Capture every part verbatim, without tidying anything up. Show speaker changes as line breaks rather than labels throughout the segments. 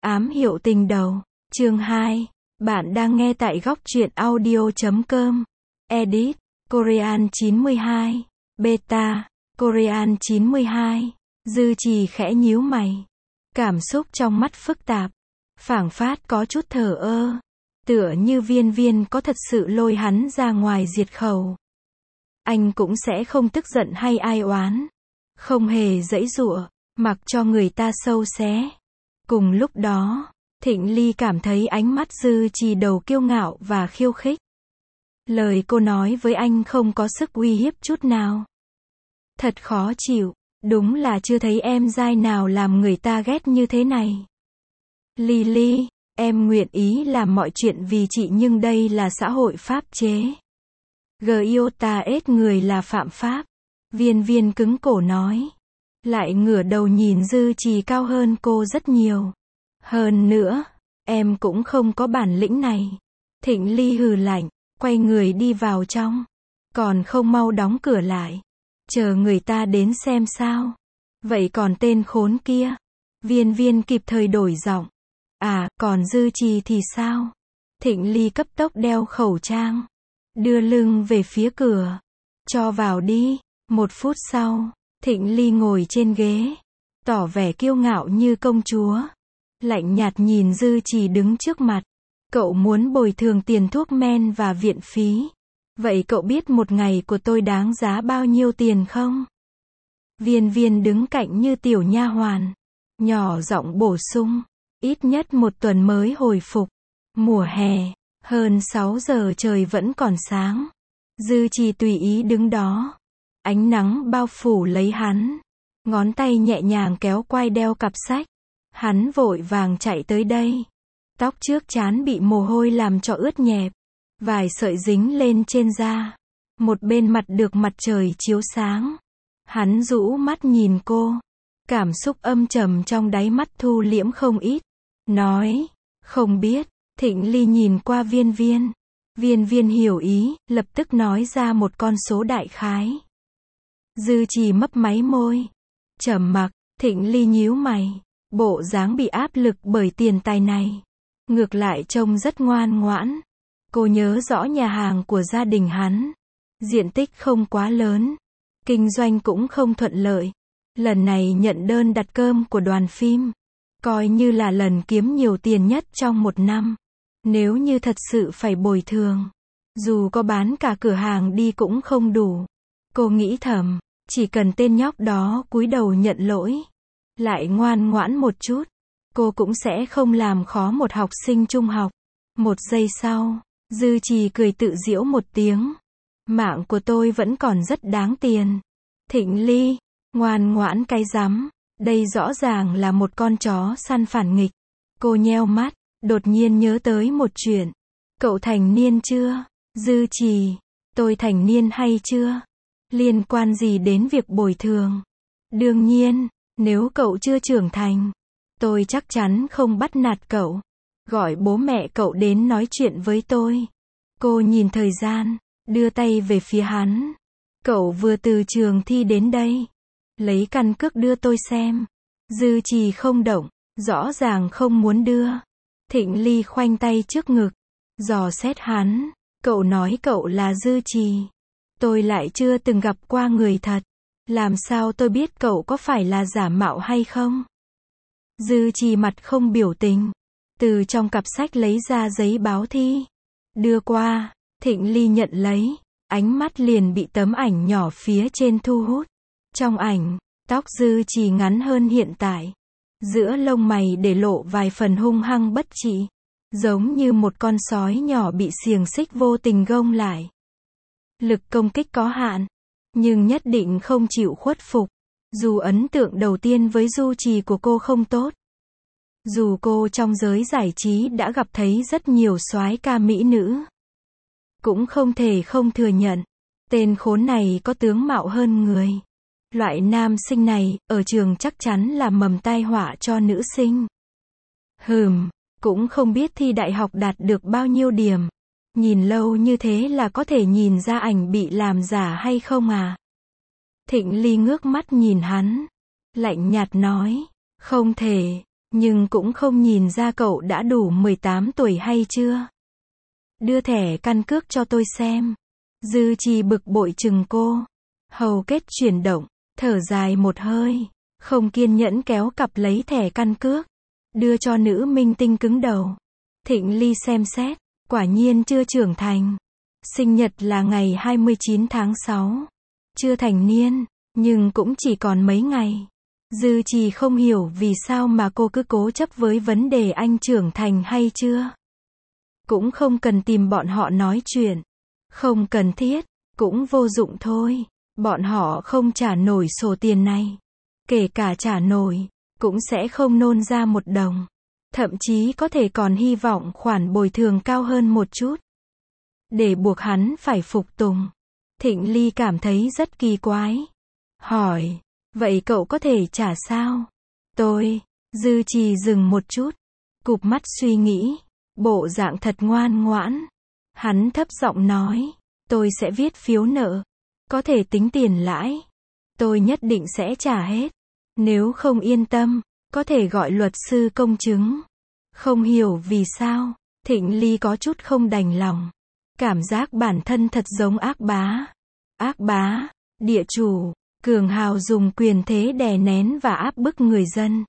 Ám hiệu tình đầu, chương hai. Bạn đang nghe tại góc truyện audio chấm com. Edit, Korean chín mươi hai. Beta, Korean chín mươi hai. Dư Trì khẽ nhíu mày. Cảm xúc trong mắt phức tạp. Phảng phát có chút thờ ơ. Tựa như Viên Viên có thật sự lôi hắn ra ngoài diệt khẩu. Anh cũng sẽ không tức giận hay ai oán. Không hề giãy giụa, mặc cho người ta sâu xé. Cùng lúc đó, Thịnh Ly cảm thấy ánh mắt Dư Trì đầu kiêu ngạo và khiêu khích. Lời cô nói với anh không có sức uy hiếp chút nào. Thật khó chịu, đúng là chưa thấy em giai nào làm người ta ghét như thế này. Ly Ly, em nguyện ý làm mọi chuyện vì chị nhưng đây là xã hội pháp chế. Giota ết người là phạm pháp. Viên Viên cứng cổ nói. Lại ngửa đầu nhìn Dư Trì cao hơn cô rất nhiều. Hơn nữa, em cũng không có bản lĩnh này. Thịnh Ly hừ lạnh, quay người đi vào trong. Còn không mau đóng cửa lại. Chờ người ta đến xem sao. Vậy còn tên khốn kia? Viên Viên kịp thời đổi giọng. À, còn Dư Trì thì sao? Thịnh Ly cấp tốc đeo khẩu trang. Đưa lưng về phía cửa. Cho vào đi. Một phút sau, Thịnh Ly ngồi trên ghế. Tỏ vẻ kiêu ngạo như công chúa. Lạnh nhạt nhìn Dư Trì đứng trước mặt. Cậu muốn bồi thường tiền thuốc men và viện phí. Vậy cậu biết một ngày của tôi đáng giá bao nhiêu tiền không? Viên Viên đứng cạnh như tiểu nha hoàn. Nhỏ giọng bổ sung. Ít nhất một tuần mới hồi phục. Mùa hè. Hơn sáu giờ trời vẫn còn sáng. Dư Trì tùy ý đứng đó. Ánh nắng bao phủ lấy hắn. Ngón tay nhẹ nhàng kéo quai đeo cặp sách. Hắn vội vàng chạy tới đây. Tóc trước trán bị mồ hôi làm cho ướt nhẹp. Vài sợi dính lên trên da. Một bên mặt được mặt trời chiếu sáng. Hắn rũ mắt nhìn cô. Cảm xúc âm trầm trong đáy mắt thu liễm không ít. Nói, không biết. Thịnh Ly nhìn qua Viên Viên. Viên Viên hiểu ý, lập tức nói ra một con số đại khái. Dư Trì mấp máy môi. Trầm mặc. Thịnh Ly nhíu mày. Bộ dáng bị áp lực bởi tiền tài này. Ngược lại trông rất ngoan ngoãn. Cô nhớ rõ nhà hàng của gia đình hắn. Diện tích không quá lớn. Kinh doanh cũng không thuận lợi. Lần này nhận đơn đặt cơm của đoàn phim. Coi như là lần kiếm nhiều tiền nhất trong một năm. Nếu như thật sự phải bồi thường. Dù có bán cả cửa hàng đi cũng không đủ. Cô nghĩ thầm. Chỉ cần tên nhóc đó cúi đầu nhận lỗi. Lại ngoan ngoãn một chút. Cô cũng sẽ không làm khó một học sinh trung học. Một giây sau. Dư Trì cười tự giễu một tiếng. Mạng của tôi vẫn còn rất đáng tiền. Thịnh Ly. Ngoan ngoãn cái rắm. Đây rõ ràng là một con chó săn phản nghịch. Cô nheo mắt. Đột nhiên nhớ tới một chuyện. Cậu thành niên chưa? Dư Trì. Tôi thành niên hay chưa? Liên quan gì đến việc bồi thường? Đương nhiên, nếu cậu chưa trưởng thành, tôi chắc chắn không bắt nạt cậu. Gọi bố mẹ cậu đến nói chuyện với tôi. Cô nhìn thời gian, đưa tay về phía hắn. Cậu vừa từ trường thi đến đây. Lấy căn cước đưa tôi xem. Dư Trì không động, rõ ràng không muốn đưa. Thịnh Ly khoanh tay trước ngực. Dò xét hắn. Cậu nói cậu là Dư Trì. Tôi lại chưa từng gặp qua người thật. Làm sao tôi biết cậu có phải là giả mạo hay không? Dư Trì mặt không biểu tình. Từ trong cặp sách lấy ra giấy báo thi. Đưa qua. Thịnh Ly nhận lấy. Ánh mắt liền bị tấm ảnh nhỏ phía trên thu hút. Trong ảnh, tóc Dư Trì ngắn hơn hiện tại. Giữa lông mày để lộ vài phần hung hăng bất trị. Giống như một con sói nhỏ bị xiềng xích vô tình gông lại. Lực công kích có hạn. Nhưng nhất định không chịu khuất phục. Dù ấn tượng đầu tiên với Du Trì của cô không tốt. Dù cô trong giới giải trí đã gặp thấy rất nhiều soái ca mỹ nữ. Cũng không thể không thừa nhận. Tên khốn này có tướng mạo hơn người. Loại nam sinh này, ở trường chắc chắn là mầm tai họa cho nữ sinh. Hừm, cũng không biết thi đại học đạt được bao nhiêu điểm. Nhìn lâu như thế là có thể nhìn ra ảnh bị làm giả hay không à? Thịnh Ly ngước mắt nhìn hắn. Lạnh nhạt nói. Không thể. nhưng cũng không nhìn ra cậu đã đủ mười tám tuổi hay chưa. Đưa thẻ căn cước cho tôi xem. Dư Trì bực bội chừng cô. Hầu kết chuyển động, thở dài một hơi, không kiên nhẫn kéo cặp lấy thẻ căn cước, đưa cho nữ minh tinh cứng đầu. Thịnh Ly xem xét, quả nhiên chưa trưởng thành. Sinh nhật là ngày hai mươi chín tháng sáu. Chưa thành niên, nhưng cũng chỉ còn mấy ngày. Dư Trì không hiểu vì sao mà cô cứ cố chấp với vấn đề anh trưởng thành hay chưa. Cũng không cần tìm bọn họ nói chuyện. Không cần thiết, cũng vô dụng thôi. Bọn họ không trả nổi sổ tiền này. Kể cả trả nổi, cũng sẽ không nôn ra một đồng. Thậm chí có thể còn hy vọng khoản bồi thường cao hơn một chút. Để buộc hắn phải phục tùng. Thịnh Ly cảm thấy rất kỳ quái. Hỏi, vậy cậu có thể trả sao? Tôi, Dư Trì dừng một chút, cụp mắt suy nghĩ, bộ dạng thật ngoan ngoãn. Hắn thấp giọng nói, tôi sẽ viết phiếu nợ, có thể tính tiền lãi. Tôi nhất định sẽ trả hết. Nếu không yên tâm, có thể gọi luật sư công chứng. Không hiểu vì sao, Thịnh Ly có chút không đành lòng. Cảm giác bản thân thật giống ác bá. Ác bá, địa chủ, cường hào dùng quyền thế đè nén và áp bức người dân.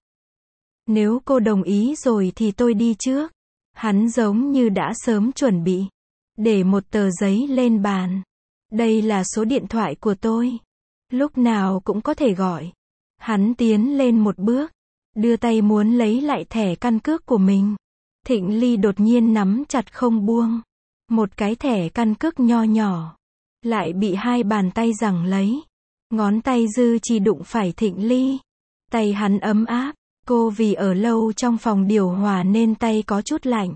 Nếu cô đồng ý rồi thì tôi đi trước. Hắn giống như đã sớm chuẩn bị. Để một tờ giấy lên bàn. Đây là số điện thoại của tôi. Lúc nào cũng có thể gọi. Hắn tiến lên một bước, đưa tay muốn lấy lại thẻ căn cước của mình. Thịnh Ly đột nhiên nắm chặt không buông. Một cái thẻ căn cước nho nhỏ, lại bị hai bàn tay giằng lấy. Ngón tay Dư Trì đụng phải Thịnh Ly. Tay hắn ấm áp, cô vì ở lâu trong phòng điều hòa nên tay có chút lạnh.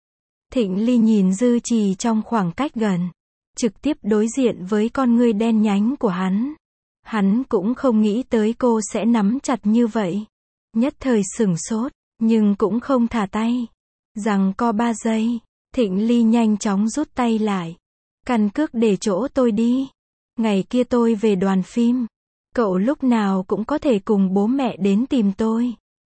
Thịnh Ly nhìn Dư Trì trong khoảng cách gần, trực tiếp đối diện với con ngươi đen nhánh của hắn. Hắn cũng không nghĩ tới cô sẽ nắm chặt như vậy. Nhất thời sửng sốt, nhưng cũng không thả tay. Giằng co ba giây, Thịnh Ly nhanh chóng rút tay lại. Căn cước để chỗ tôi đi. Ngày kia tôi về đoàn phim. Cậu lúc nào cũng có thể cùng bố mẹ đến tìm tôi.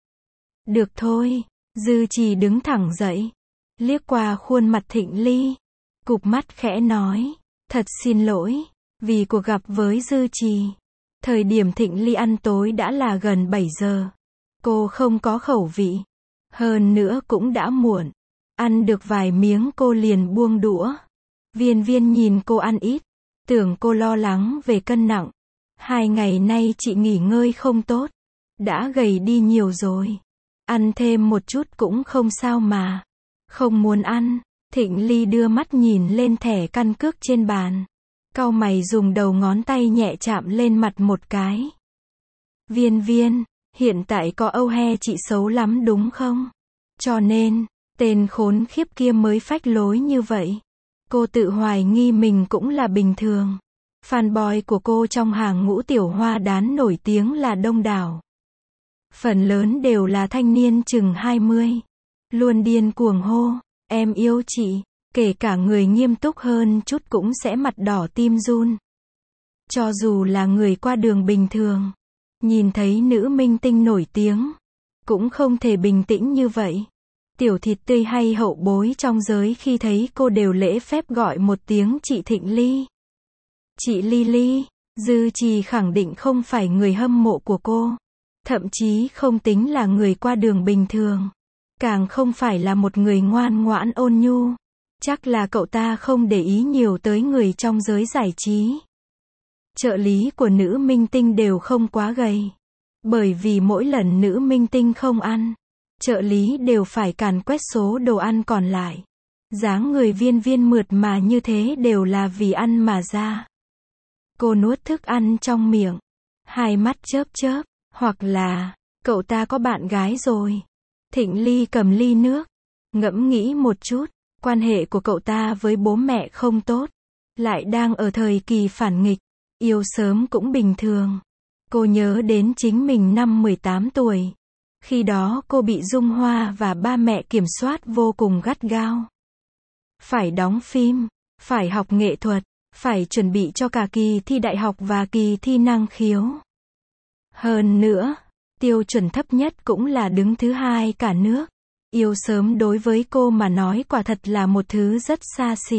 Được thôi. Dư Trì đứng thẳng dậy, liếc qua khuôn mặt Thịnh Ly, cụp mắt khẽ nói, thật xin lỗi, vì cuộc gặp với Dư Trì. Thời điểm Thịnh Ly ăn tối đã là gần bảy giờ. Cô không có khẩu vị. Hơn nữa cũng đã muộn. Ăn được vài miếng cô liền buông đũa. Viên Viên nhìn cô ăn ít, tưởng cô lo lắng về cân nặng. Hai ngày nay chị nghỉ ngơi không tốt, đã gầy đi nhiều rồi. Ăn thêm một chút cũng không sao mà. Không muốn ăn. Thịnh Ly đưa mắt nhìn lên thẻ căn cước trên bàn. Cau mày dùng đầu ngón tay nhẹ chạm lên mặt một cái. Viên Viên, hiện tại có âu he chị xấu lắm đúng không? Cho nên, tên khốn khiếp kia mới phách lối như vậy. Cô tự hoài nghi mình cũng là bình thường. Fanboy của cô trong hàng ngũ tiểu hoa đán nổi tiếng là đông đảo. Phần lớn đều là thanh niên chừng hai mươi. Luôn điên cuồng hô, em yêu chị. Kể cả người nghiêm túc hơn chút cũng sẽ mặt đỏ tim run. Cho dù là người qua đường bình thường, nhìn thấy nữ minh tinh nổi tiếng, cũng không thể bình tĩnh như vậy. Tiểu thịt tươi hay hậu bối trong giới khi thấy cô đều lễ phép gọi một tiếng chị Thịnh Ly. Chị Ly Ly, Dư Trì khẳng định không phải người hâm mộ của cô. Thậm chí không tính là người qua đường bình thường. Càng không phải là một người ngoan ngoãn ôn nhu. Chắc là cậu ta không để ý nhiều tới người trong giới giải trí. Trợ lý của nữ minh tinh đều không quá gầy. Bởi vì mỗi lần nữ minh tinh không ăn, trợ lý đều phải càn quét số đồ ăn còn lại. Dáng người Viên Viên mượt mà như thế đều là vì ăn mà ra. Cô nuốt thức ăn trong miệng, hai mắt chớp chớp, hoặc là, cậu ta có bạn gái rồi. Thịnh Ly cầm ly nước, ngẫm nghĩ một chút. Quan hệ của cậu ta với bố mẹ không tốt, lại đang ở thời kỳ phản nghịch, yêu sớm cũng bình thường. Cô nhớ đến chính mình năm mười tám tuổi. Khi đó cô bị Dung Hoa và ba mẹ kiểm soát vô cùng gắt gao. Phải đóng phim, phải học nghệ thuật, phải chuẩn bị cho cả kỳ thi đại học và kỳ thi năng khiếu. Hơn nữa, tiêu chuẩn thấp nhất cũng là đứng thứ hai cả nước. Yêu sớm đối với cô mà nói quả thật là một thứ rất xa xỉ.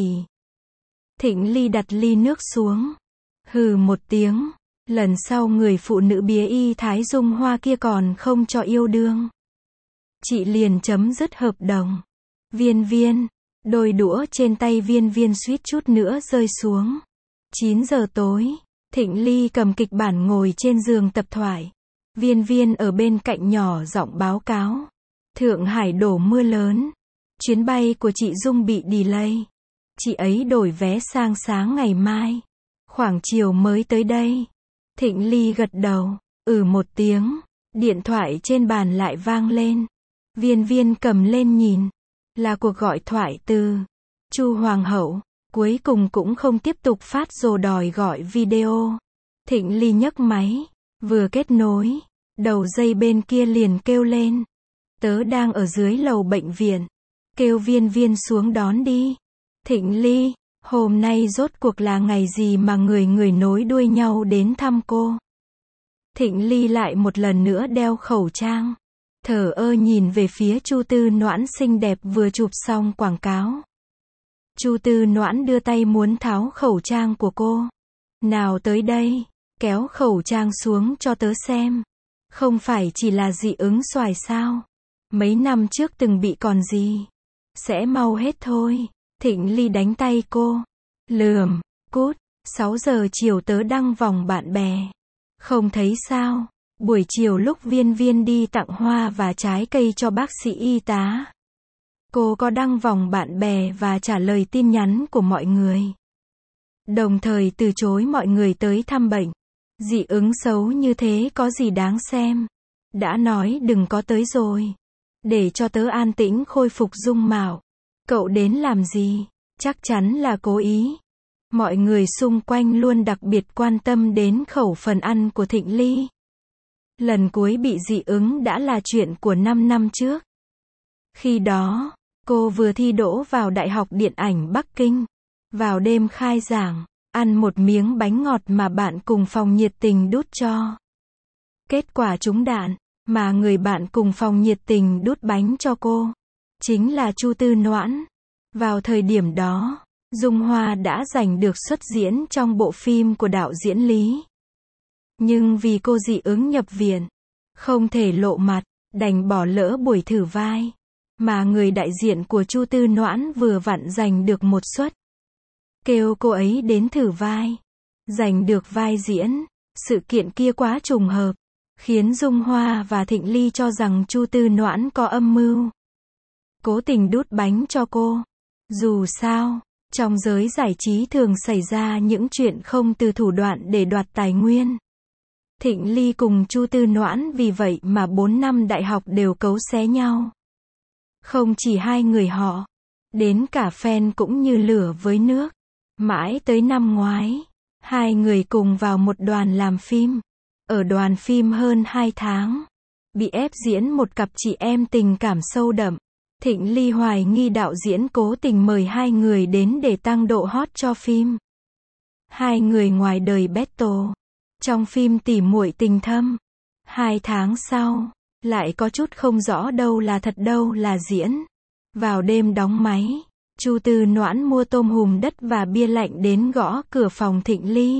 Thịnh Ly đặt ly nước xuống. Hừ một tiếng. Lần sau người phụ nữ bía y Thái Dung Hoa kia còn không cho yêu đương, chị liền chấm dứt hợp đồng. Viên Viên. Đôi đũa trên tay Viên Viên suýt chút nữa rơi xuống. chín giờ tối. Thịnh Ly cầm kịch bản ngồi trên giường tập thoại. Viên Viên ở bên cạnh nhỏ giọng báo cáo. Thượng Hải đổ mưa lớn. Chuyến bay của chị Dung bị delay. Chị ấy đổi vé sang sáng ngày mai. Khoảng chiều mới tới đây. Thịnh Ly gật đầu. Ừ một tiếng. Điện thoại trên bàn lại vang lên. Viên Viên cầm lên nhìn. Là cuộc gọi thoại từ Chu Hoàng hậu. Cuối cùng cũng không tiếp tục phát rồi đòi gọi video. Thịnh Ly nhấc máy. Vừa kết nối. Đầu dây bên kia liền kêu lên. Tớ đang ở dưới lầu bệnh viện. Kêu Viên Viên xuống đón đi. Thịnh Ly, hôm nay rốt cuộc là ngày gì mà người người nối đuôi nhau đến thăm cô? Thịnh Ly lại một lần nữa đeo khẩu trang. Thờ ơ nhìn về phía Chu Tư Noãn xinh đẹp vừa chụp xong quảng cáo. Chu Tư Noãn đưa tay muốn tháo khẩu trang của cô. Nào tới đây, kéo khẩu trang xuống cho tớ xem. Không phải chỉ là dị ứng xoài sao? Mấy năm trước từng bị còn gì? Sẽ mau hết thôi. Thịnh Ly đánh tay cô. Lườm, cút, sáu giờ chiều tớ đăng vòng bạn bè. Không thấy sao? Buổi chiều lúc Viên Viên đi tặng hoa và trái cây cho bác sĩ y tá. Cô có đăng vòng bạn bè và trả lời tin nhắn của mọi người. Đồng thời từ chối mọi người tới thăm bệnh. Dị ứng xấu như thế có gì đáng xem. Đã nói đừng có tới rồi. Để cho tớ an tĩnh khôi phục dung mạo. Cậu đến làm gì? Chắc chắn là cố ý. Mọi người xung quanh luôn đặc biệt quan tâm đến khẩu phần ăn của Thịnh Ly. Lần cuối bị dị ứng đã là chuyện của năm năm trước. Khi đó, cô vừa thi đỗ vào Đại học Điện ảnh Bắc Kinh. Vào đêm khai giảng, ăn một miếng bánh ngọt mà bạn cùng phòng nhiệt tình đút cho. Kết quả trúng đạn, mà người bạn cùng phòng nhiệt tình đút bánh cho cô chính là Chu Tư Noãn. Vào thời điểm đó, Dung Hoa đã giành được xuất diễn trong bộ phim của đạo diễn Lý. Nhưng vì cô dị ứng nhập viện, không thể lộ mặt, đành bỏ lỡ buổi thử vai. Mà người đại diện của Chu Tư Noãn vừa vặn giành được một suất. Kêu cô ấy đến thử vai. Giành được vai diễn. Sự kiện kia quá trùng hợp. Khiến Dung Hoa và Thịnh Ly cho rằng Chu Tư Noãn có âm mưu. Cố tình đút bánh cho cô. Dù sao, trong giới giải trí thường xảy ra những chuyện không từ thủ đoạn để đoạt tài nguyên. Thịnh Ly cùng Chu Tư Noãn vì vậy mà bốn năm đại học đều cấu xé nhau. Không chỉ hai người họ, đến cả fan cũng như lửa với nước. Mãi tới năm ngoái, hai người cùng vào một đoàn làm phim. Ở đoàn phim hơn hai tháng, bị ép diễn một cặp chị em tình cảm sâu đậm. Thịnh Ly hoài nghi đạo diễn cố tình mời hai người đến để tăng độ hot cho phim. Hai người ngoài đời battle. Trong phim tỉ muội tình thâm. Hai tháng sau, lại có chút không rõ đâu là thật đâu là diễn. Vào đêm đóng máy, Chu Tư Noãn mua tôm hùm đất và bia lạnh đến gõ cửa phòng Thịnh Ly.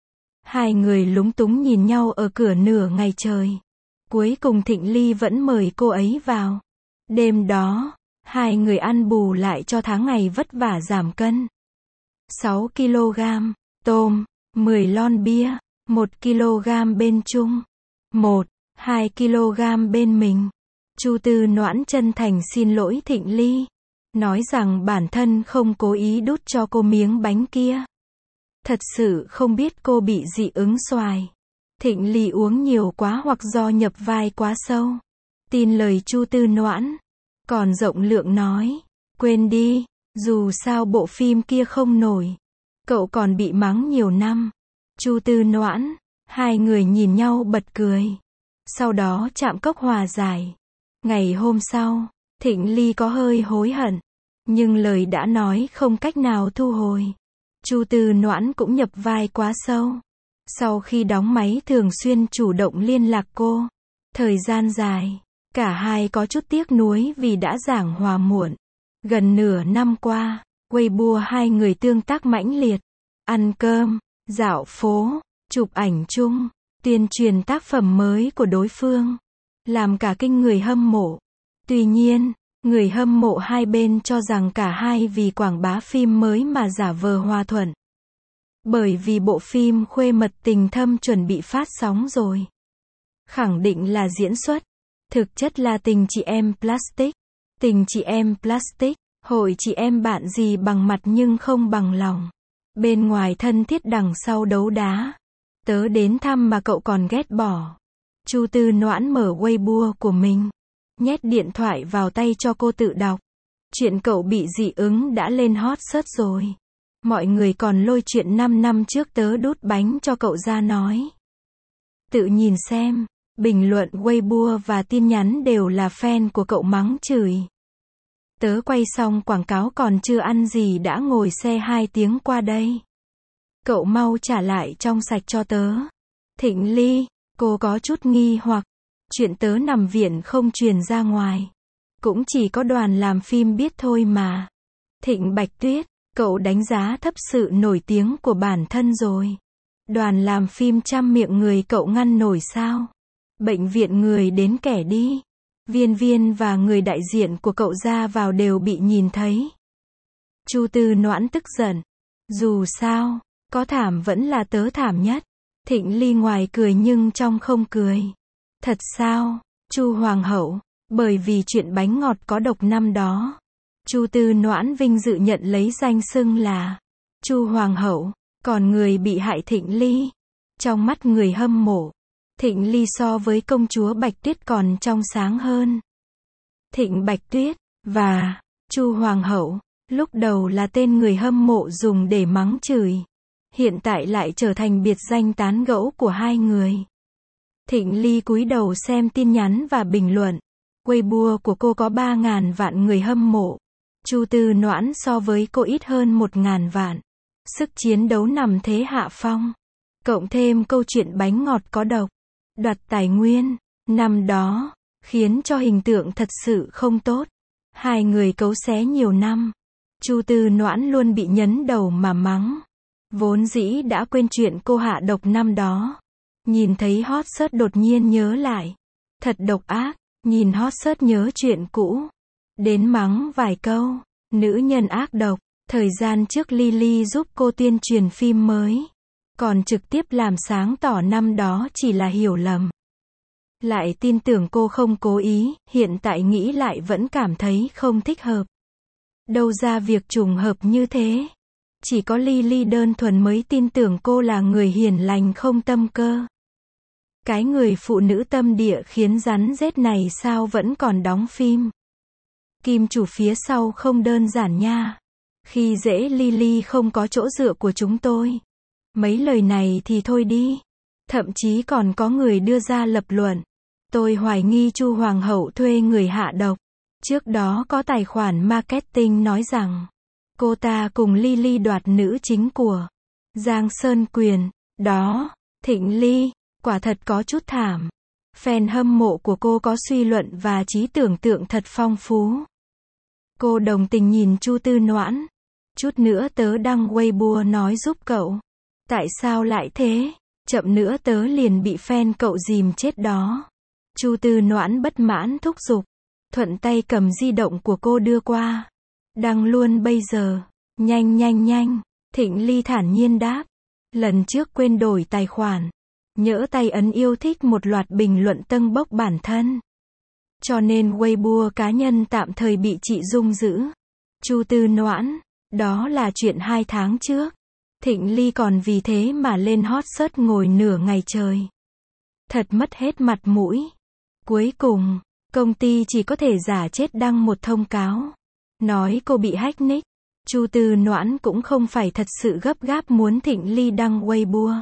Hai người lúng túng nhìn nhau ở cửa nửa ngày trời. Cuối cùng Thịnh Ly vẫn mời cô ấy vào. Đêm đó, hai người ăn bù lại cho tháng ngày vất vả giảm cân. sáu ki lô gam tôm, mười lon bia, một ki lô gam bên Trung, một, hai ki lô gam bên mình. Chu Tư Noãn chân thành xin lỗi Thịnh Ly, nói rằng bản thân không cố ý đút cho cô miếng bánh kia. Thật sự không biết cô bị dị ứng xoài. Thịnh Ly uống nhiều quá hoặc do nhập vai quá sâu. Tin lời Chu Tư Noãn. Còn rộng lượng nói, quên đi, dù sao bộ phim kia không nổi. Cậu còn bị mắng nhiều năm. Chu Tư Noãn, hai người nhìn nhau bật cười. Sau đó chạm cốc hòa giải. Ngày hôm sau, Thịnh Ly có hơi hối hận. Nhưng lời đã nói không cách nào thu hồi. Chu Tư Noãn cũng nhập vai quá sâu. Sau khi đóng máy thường xuyên chủ động liên lạc cô. Thời gian dài, cả hai có chút tiếc nuối vì đã giảng hòa muộn. Gần nửa năm qua, Weibo hai người tương tác mãnh liệt. Ăn cơm, dạo phố, chụp ảnh chung, tuyên truyền tác phẩm mới của đối phương. Làm cả kinh người hâm mộ. Tuy nhiên, người hâm mộ hai bên cho rằng cả hai vì quảng bá phim mới mà giả vờ hòa thuận. Bởi vì bộ phim Khuê mật tình thâm chuẩn bị phát sóng rồi. Khẳng định là diễn xuất. Thực chất là tình chị em plastic. Tình chị em plastic, hội chị em bạn gì bằng mặt nhưng không bằng lòng. Bên ngoài thân thiết đằng sau đấu đá. Tớ đến thăm mà cậu còn ghét bỏ. Chu Tư Noãn mở Weibo của mình. Nhét điện thoại vào tay cho cô tự đọc. Chuyện cậu bị dị ứng đã lên hot search rồi. Mọi người còn lôi chuyện năm năm trước tớ đút bánh cho cậu ra nói. Tự nhìn xem, bình luận Weibo và tin nhắn đều là fan của cậu mắng chửi. Tớ quay xong quảng cáo còn chưa ăn gì đã ngồi xe hai tiếng qua đây. Cậu mau trả lại trong sạch cho tớ. Thịnh Ly, cô có chút nghi hoặc. Chuyện tớ nằm viện không truyền ra ngoài. Cũng chỉ có đoàn làm phim biết thôi mà. Thịnh Bạch Tuyết, cậu đánh giá thấp sự nổi tiếng của bản thân rồi. Đoàn làm phim trăm miệng người cậu ngăn nổi sao? Bệnh viện người đến kẻ đi. Viên Viên và người đại diện của cậu ra vào đều bị nhìn thấy. Chu Tư Noãn tức giận. Dù sao, có thảm vẫn là tớ thảm nhất. Thịnh Ly ngoài cười nhưng trong không cười. Thật sao, Chu Hoàng hậu, bởi vì chuyện bánh ngọt có độc năm đó. Chu Tư Noãn vinh dự nhận lấy danh xưng là Chu Hoàng hậu, còn người bị hại Thịnh Ly. Trong mắt người hâm mộ, Thịnh Ly so với công chúa Bạch Tuyết còn trong sáng hơn. Thịnh Bạch Tuyết và Chu Hoàng hậu, lúc đầu là tên người hâm mộ dùng để mắng chửi. Hiện tại lại trở thành biệt danh tán gẫu của hai người. Thịnh Ly cúi đầu xem tin nhắn và bình luận. Weibo của cô có ba ngàn vạn người hâm mộ. Chu Tư Noãn so với cô ít hơn một ngàn vạn. Sức chiến đấu nằm thế hạ phong. Cộng thêm câu chuyện bánh ngọt có độc. Đoạt tài nguyên. Năm đó, khiến cho hình tượng thật sự không tốt. Hai người cấu xé nhiều năm. Chu Tư Noãn luôn bị nhấn đầu mà mắng. Vốn dĩ đã quên chuyện cô hạ độc năm đó. Nhìn thấy hot search đột nhiên nhớ lại. Thật độc ác, nhìn hot search nhớ chuyện cũ. Đến mắng vài câu, nữ nhân ác độc. Thời gian trước Lily giúp cô tuyên truyền phim mới. Còn trực tiếp làm sáng tỏ năm đó chỉ là hiểu lầm. Lại tin tưởng cô không cố ý, hiện tại nghĩ lại vẫn cảm thấy không thích hợp. Đâu ra việc trùng hợp như thế. Chỉ có Lily đơn thuần mới tin tưởng cô là người hiền lành không tâm cơ. Cái người phụ nữ tâm địa khiến rắn rết này sao vẫn còn đóng phim. Kim chủ phía sau không đơn giản nha. Khi dễ Lily không có chỗ dựa của chúng tôi. Mấy lời này thì thôi đi. Thậm chí còn có người đưa ra lập luận. Tôi hoài nghi Chu Hoàng hậu thuê người hạ độc. Trước đó có tài khoản marketing nói rằng cô ta cùng Lily đoạt nữ chính của Giang Sơn Quyền. Đó, Thịnh Ly, quả thật có chút thảm. Fan hâm mộ của cô có suy luận và trí tưởng tượng thật phong phú. Cô đồng tình nhìn Chu Tư Noãn. Chút nữa tớ đăng Weibo nói giúp cậu. Tại sao lại thế? Chậm nữa tớ liền bị fan cậu dìm chết đó. Chu Tư Noãn bất mãn thúc giục. Thuận tay cầm di động của cô đưa qua. Đăng luôn bây giờ. Nhanh nhanh nhanh. Thịnh Ly thản nhiên đáp. Lần trước quên đổi tài khoản. Nhỡ tay ấn yêu thích một loạt bình luận tâng bốc bản thân. Cho nên Weibo cá nhân tạm thời bị chị Dung giữ. Chu Tư Noãn. Đó là chuyện hai tháng trước. Thịnh Ly còn vì thế mà lên hot search ngồi nửa ngày trời. Thật mất hết mặt mũi. Cuối cùng, công ty chỉ có thể giả chết đăng một thông cáo. Nói cô bị hack nick. Chu Tư Noãn cũng không phải thật sự gấp gáp muốn Thịnh Ly đăng Weibo.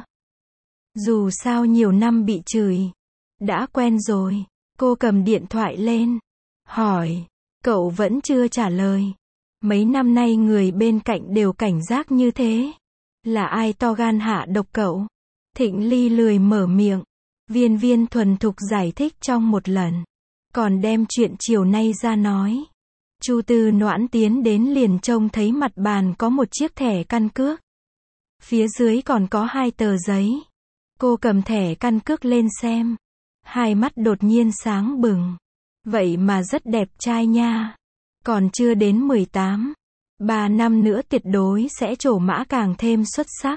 Dù sao nhiều năm bị chửi. Đã quen rồi. Cô cầm điện thoại lên. Hỏi. Cậu vẫn chưa trả lời. Mấy năm nay người bên cạnh đều cảnh giác như thế. Là ai to gan hạ độc cậu? Thịnh Ly lười mở miệng. Viên Viên thuần thục giải thích trong một lần. Còn đem chuyện chiều nay ra nói. Chu Tư Noãn tiến đến liền trông thấy mặt bàn có một chiếc thẻ căn cước. Phía dưới còn có hai tờ giấy. Cô cầm thẻ căn cước lên xem. Hai mắt đột nhiên sáng bừng. Vậy mà rất đẹp trai nha. Còn chưa đến mười tám. Ba năm nữa tuyệt đối sẽ trổ mã càng thêm xuất sắc.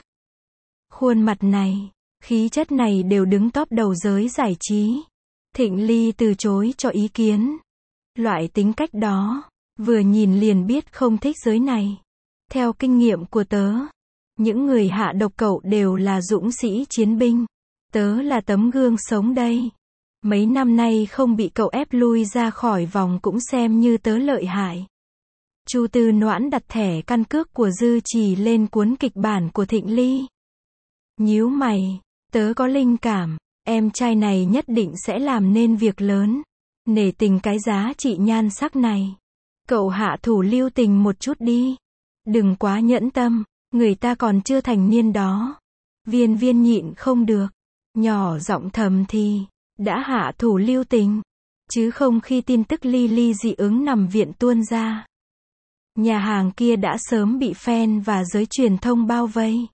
Khuôn mặt này, khí chất này đều đứng top đầu giới giải trí. Thịnh Ly từ chối cho ý kiến. Loại tính cách đó, vừa nhìn liền biết không thích giới này. Theo kinh nghiệm của tớ, những người hạ độc cậu đều là dũng sĩ chiến binh. Tớ là tấm gương sống đây. Mấy năm nay không bị cậu ép lui ra khỏi vòng cũng xem như tớ lợi hại. Chu Tư Noãn đặt thẻ căn cước của Dư Trì lên cuốn kịch bản của Thịnh Ly. Nhíu mày, tớ có linh cảm, em trai này nhất định sẽ làm nên việc lớn. Nể tình cái giá trị nhan sắc này. Cậu hạ thủ lưu tình một chút đi. Đừng quá nhẫn tâm, người ta còn chưa thành niên đó. Viên Viên nhịn không được. Nhỏ giọng thầm thì, đã hạ thủ lưu tình. Chứ không khi tin tức Ly Ly dị ứng nằm viện tuôn ra. Nhà hàng kia đã sớm bị fan và giới truyền thông bao vây.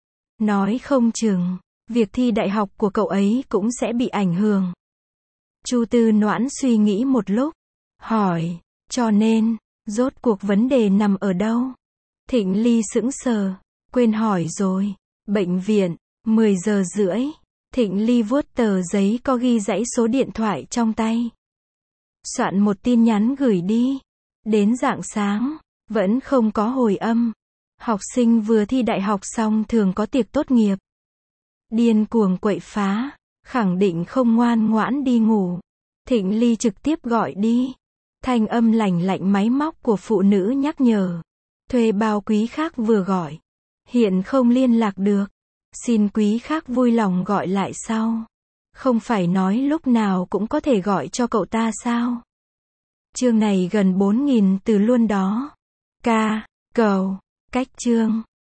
Nói không chừng, việc thi đại học của cậu ấy cũng sẽ bị ảnh hưởng. Chu Tư Noãn suy nghĩ một lúc, hỏi, cho nên, rốt cuộc vấn đề nằm ở đâu? Thịnh Ly sững sờ, quên hỏi rồi, bệnh viện, mười giờ rưỡi, Thịnh Ly vuốt tờ giấy có ghi dãy số điện thoại trong tay. Soạn một tin nhắn gửi đi, đến rạng sáng, vẫn không có hồi âm. Học sinh vừa thi đại học xong thường có tiệc tốt nghiệp. Điên cuồng quậy phá, khẳng định không ngoan ngoãn đi ngủ. Thịnh Ly trực tiếp gọi đi. Thanh âm lành lạnh máy móc của phụ nữ nhắc nhở. Thuê bao quý khác vừa gọi. Hiện không liên lạc được. Xin quý khác vui lòng gọi lại sau. Không phải nói lúc nào cũng có thể gọi cho cậu ta sao? Chương này gần bốn nghìn từ luôn đó. Ca, cầu, cách chương.